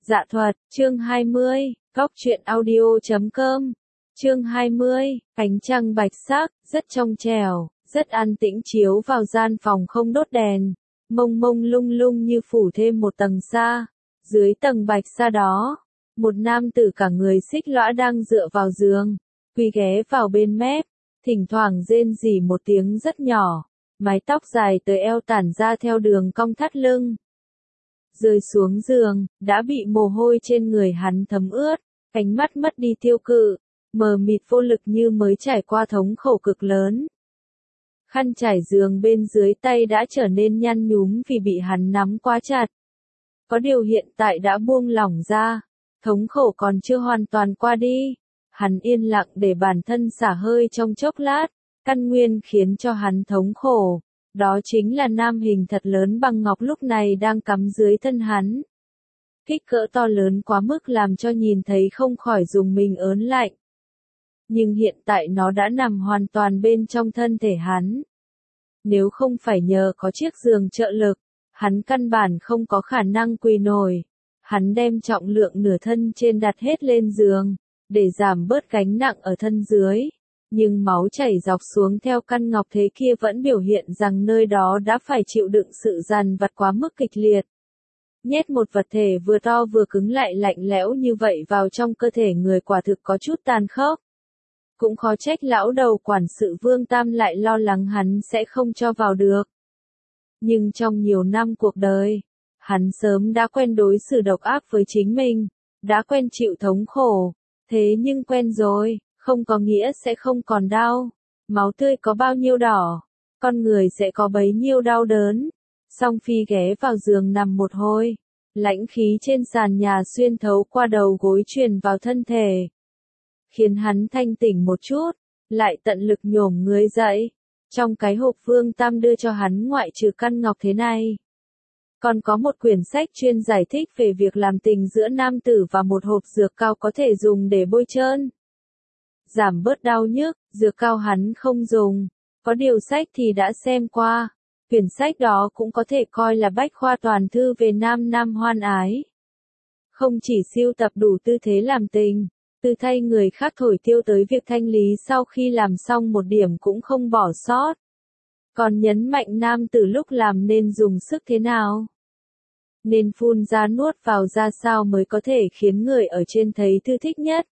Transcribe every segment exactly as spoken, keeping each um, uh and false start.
Dạ thuật, chương hai mươi, Góc truyện audio chấm com. Chương hai mươi, ánh trăng bạch sắc, rất trong trẻo, rất an tĩnh chiếu vào gian phòng không đốt đèn, mông mông lung lung như phủ thêm một tầng sa. Dưới tầng bạch sa đó, một nam tử cả người xích lõa đang dựa vào giường, quỳ ghé vào bên mép, thỉnh thoảng rên rỉ một tiếng rất nhỏ, mái tóc dài tới eo tản ra theo đường cong thắt lưng. Rơi xuống giường, đã bị mồ hôi trên người hắn thấm ướt, ánh mắt mất đi tiêu cự, mờ mịt vô lực như mới trải qua thống khổ cực lớn. Khăn trải giường bên dưới tay đã trở nên nhăn nhúm vì bị hắn nắm quá chặt. Có điều hiện tại đã buông lỏng ra, thống khổ còn chưa hoàn toàn qua đi. Hắn yên lặng để bản thân xả hơi trong chốc lát, căn nguyên khiến cho hắn thống khổ. Đó chính là nam hình thật lớn bằng ngọc lúc này đang cắm dưới thân hắn. Kích cỡ to lớn quá mức làm cho nhìn thấy không khỏi dùng mình ớn lạnh. Nhưng hiện tại nó đã nằm hoàn toàn bên trong thân thể hắn. Nếu không phải nhờ có chiếc giường trợ lực, hắn căn bản không có khả năng quỳ nổi. Hắn đem trọng lượng nửa thân trên đặt hết lên giường, để giảm bớt gánh nặng ở thân dưới. Nhưng máu chảy dọc xuống theo căn ngọc thế kia vẫn biểu hiện rằng nơi đó đã phải chịu đựng sự dằn vặt quá mức kịch liệt. Nhét một vật thể vừa to vừa cứng lại lạnh lẽo như vậy vào trong cơ thể người quả thực có chút tàn khốc. Cũng khó trách lão đầu quản sự Vương Tam lại lo lắng hắn sẽ không cho vào được. Nhưng trong nhiều năm cuộc đời, hắn sớm đã quen đối xử độc ác với chính mình, đã quen chịu thống khổ, thế nhưng quen rồi. Không có nghĩa sẽ không còn đau. Máu tươi có bao nhiêu đỏ, con người sẽ có bấy nhiêu đau đớn. Song Phi ghé vào giường nằm một hồi, lãnh khí trên sàn nhà xuyên thấu qua đầu gối truyền vào thân thể, khiến hắn thanh tỉnh một chút, lại tận lực nhổm người dậy. Trong cái hộp Vương Tam đưa cho hắn ngoại trừ căn ngọc thế này, còn có một quyển sách chuyên giải thích về việc làm tình giữa nam tử và một hộp dược cao có thể dùng để bôi trơn. Giảm bớt đau nhức, dược cao hắn không dùng, có điều sách thì đã xem qua. Quyển sách đó cũng có thể coi là bách khoa toàn thư về nam nam hoan ái. Không chỉ sưu tập đủ tư thế làm tình, từ thay người khác thổi tiêu tới việc thanh lý sau khi làm xong một điểm cũng không bỏ sót. Còn nhấn mạnh nam từ lúc làm nên dùng sức thế nào, nên phun ra nuốt vào ra sao mới có thể khiến người ở trên thấy thư thích nhất.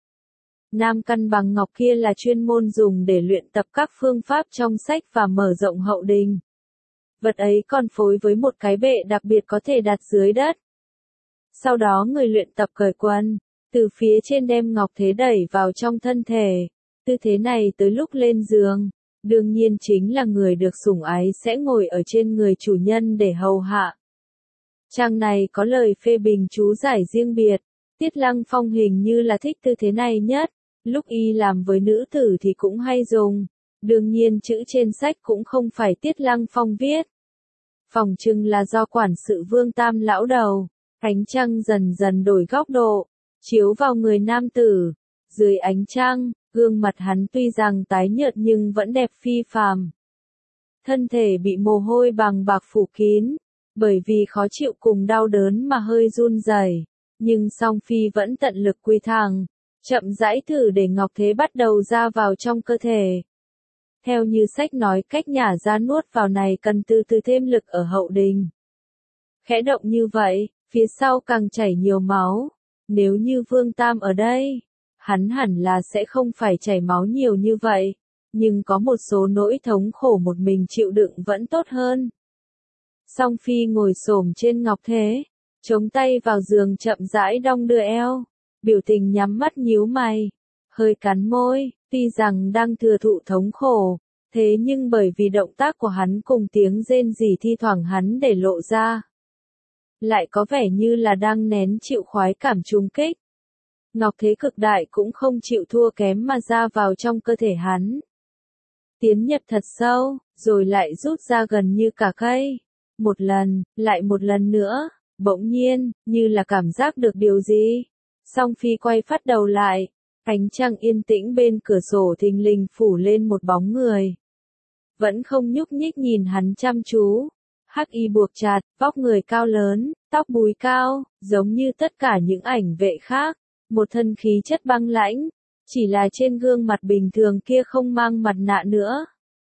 Nam căn bằng ngọc kia là chuyên môn dùng để luyện tập các phương pháp trong sách và mở rộng hậu đình. Vật ấy còn phối với một cái bệ đặc biệt có thể đặt dưới đất. Sau đó người luyện tập cởi quần, từ phía trên đem ngọc thế đẩy vào trong thân thể. Tư thế này tới lúc lên giường, đương nhiên chính là người được sủng ái sẽ ngồi ở trên người chủ nhân để hầu hạ. Trang này có lời phê bình chú giải riêng biệt. Tiết Lăng Phong hình như là thích tư thế này nhất. Lúc y làm với nữ tử thì cũng hay dùng. Đương nhiên chữ trên sách cũng không phải Tiết Lăng Phong viết. Phỏng chừng là do quản sự Vương Tam lão đầu. Ánh trăng dần dần đổi góc độ, chiếu vào người nam tử. Dưới ánh trăng, gương mặt hắn tuy rằng tái nhợt nhưng vẫn đẹp phi phàm. Thân thể bị mồ hôi bằng bạc phủ kín, bởi vì khó chịu cùng đau đớn mà hơi run rẩy. Nhưng Song Phi vẫn tận lực quy thẳng, chậm rãi thử để ngọc thế bắt đầu ra vào trong cơ thể. Theo như sách nói cách nhả ra nuốt vào này cần từ từ thêm lực ở hậu đình. Khẽ động như vậy, phía sau càng chảy nhiều máu. Nếu như Vương Tam ở đây, hắn hẳn là sẽ không phải chảy máu nhiều như vậy. Nhưng có một số nỗi thống khổ một mình chịu đựng vẫn tốt hơn. Song Phi ngồi xổm trên ngọc thế, chống tay vào giường chậm rãi đong đưa eo, biểu tình nhắm mắt nhíu mày, hơi cắn môi, tuy rằng đang thừa thụ thống khổ, thế nhưng bởi vì động tác của hắn cùng tiếng rên rỉ thi thoảng hắn để lộ ra, lại có vẻ như là đang nén chịu khoái cảm trùng kích. Ngọc thế cực đại cũng không chịu thua kém mà ra vào trong cơ thể hắn. Tiến nhập thật sâu, rồi lại rút ra gần như cả cây. Một lần, lại một lần nữa. Bỗng nhiên, như là cảm giác được điều gì. Song Phi quay phát đầu lại, ánh trăng yên tĩnh bên cửa sổ thình lình phủ lên một bóng người. Vẫn không nhúc nhích nhìn hắn chăm chú. Hắc y buộc chặt, vóc người cao lớn, tóc búi cao, giống như tất cả những ảnh vệ khác, một thân khí chất băng lãnh, chỉ là trên gương mặt bình thường kia không mang mặt nạ nữa.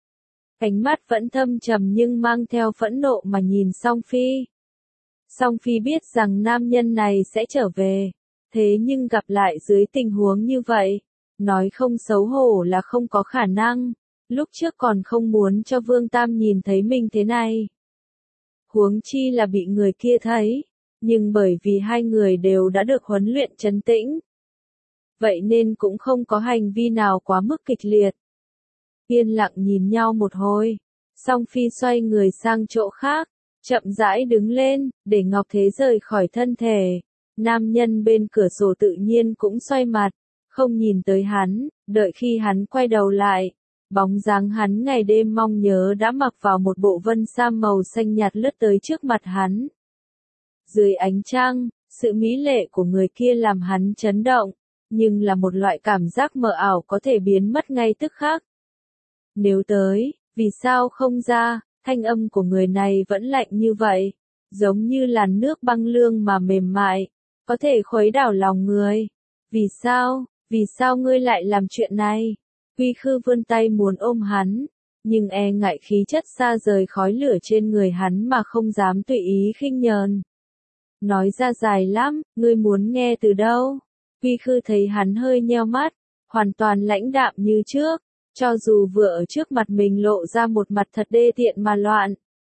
Ánh mắt vẫn thâm trầm nhưng mang theo phẫn nộ mà nhìn Song Phi. Song Phi biết rằng nam nhân này sẽ trở về, thế nhưng gặp lại dưới tình huống như vậy, nói không xấu hổ là không có khả năng, lúc trước còn không muốn cho Vương Tam nhìn thấy mình thế này. Huống chi là bị người kia thấy, nhưng bởi vì hai người đều đã được huấn luyện trấn tĩnh. Vậy nên cũng không có hành vi nào quá mức kịch liệt. Yên lặng nhìn nhau một hồi, Song Phi xoay người sang chỗ khác, chậm rãi đứng lên, để Ngọc Thế rời khỏi thân thể. Nam nhân bên cửa sổ tự nhiên cũng xoay mặt, không nhìn tới hắn, đợi khi hắn quay đầu lại. Bóng dáng hắn ngày đêm mong nhớ đã mặc vào một bộ vân sam màu xanh nhạt lướt tới trước mặt hắn. Dưới ánh trăng, sự mỹ lệ của người kia làm hắn chấn động, nhưng là một loại cảm giác mờ ảo có thể biến mất ngay tức khắc. Nếu tới, vì sao không ra, thanh âm của người này vẫn lạnh như vậy, giống như làn nước băng lương mà mềm mại, có thể khuấy đảo lòng người. Vì sao, vì sao ngươi lại làm chuyện này? Quy Khư vươn tay muốn ôm hắn, nhưng e ngại khí chất xa rời khói lửa trên người hắn mà không dám tùy ý khinh nhờn. Nói ra dài lắm, ngươi muốn nghe từ đâu? Quy Khư thấy hắn hơi nheo mắt, hoàn toàn lãnh đạm như trước, cho dù vừa ở trước mặt mình lộ ra một mặt thật đê tiện mà loạn.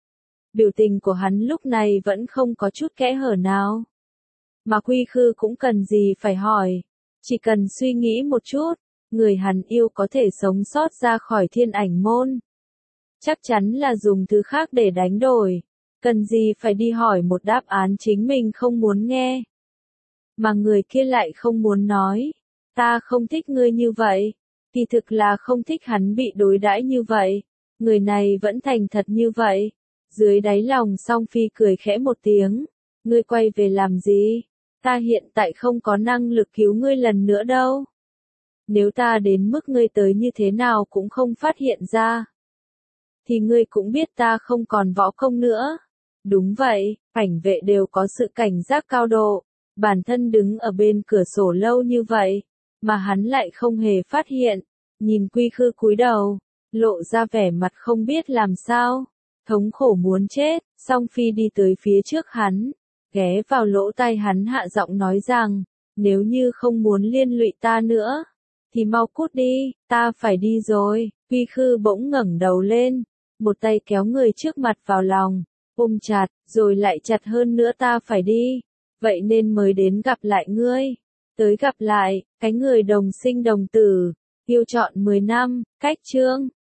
Biểu tình của hắn lúc này vẫn không có chút kẽ hở nào. Mà Quy Khư cũng cần gì phải hỏi, chỉ cần suy nghĩ một chút, người hắn yêu có thể sống sót ra khỏi thiên ảnh môn. Chắc chắn là dùng thứ khác để đánh đổi, cần gì phải đi hỏi một đáp án chính mình không muốn nghe. Mà người kia lại không muốn nói, ta không thích ngươi như vậy, kỳ thực là không thích hắn bị đối đãi như vậy, người này vẫn thành thật như vậy. Dưới đáy lòng Song Phi cười khẽ một tiếng, ngươi quay về làm gì? Ta hiện tại không có năng lực cứu ngươi lần nữa đâu. Nếu ta đến mức ngươi tới như thế nào cũng không phát hiện ra, thì ngươi cũng biết ta không còn võ công nữa. Đúng vậy, cảnh vệ đều có sự cảnh giác cao độ, bản thân đứng ở bên cửa sổ lâu như vậy, mà hắn lại không hề phát hiện, nhìn Quy Khư cúi đầu, lộ ra vẻ mặt không biết làm sao, thống khổ muốn chết. Song Phi đi tới phía trước hắn, ghé vào lỗ tai hắn hạ giọng nói rằng, nếu như không muốn liên lụy ta nữa, thì mau cút đi, ta phải đi rồi. Quy Khư bỗng ngẩng đầu lên, một tay kéo người trước mặt vào lòng, ôm chặt, rồi lại chặt hơn nữa. Ta phải đi, vậy nên mới đến gặp lại ngươi. Tới gặp lại, cái người đồng sinh đồng tử, yêu trọn mười năm, cách chương.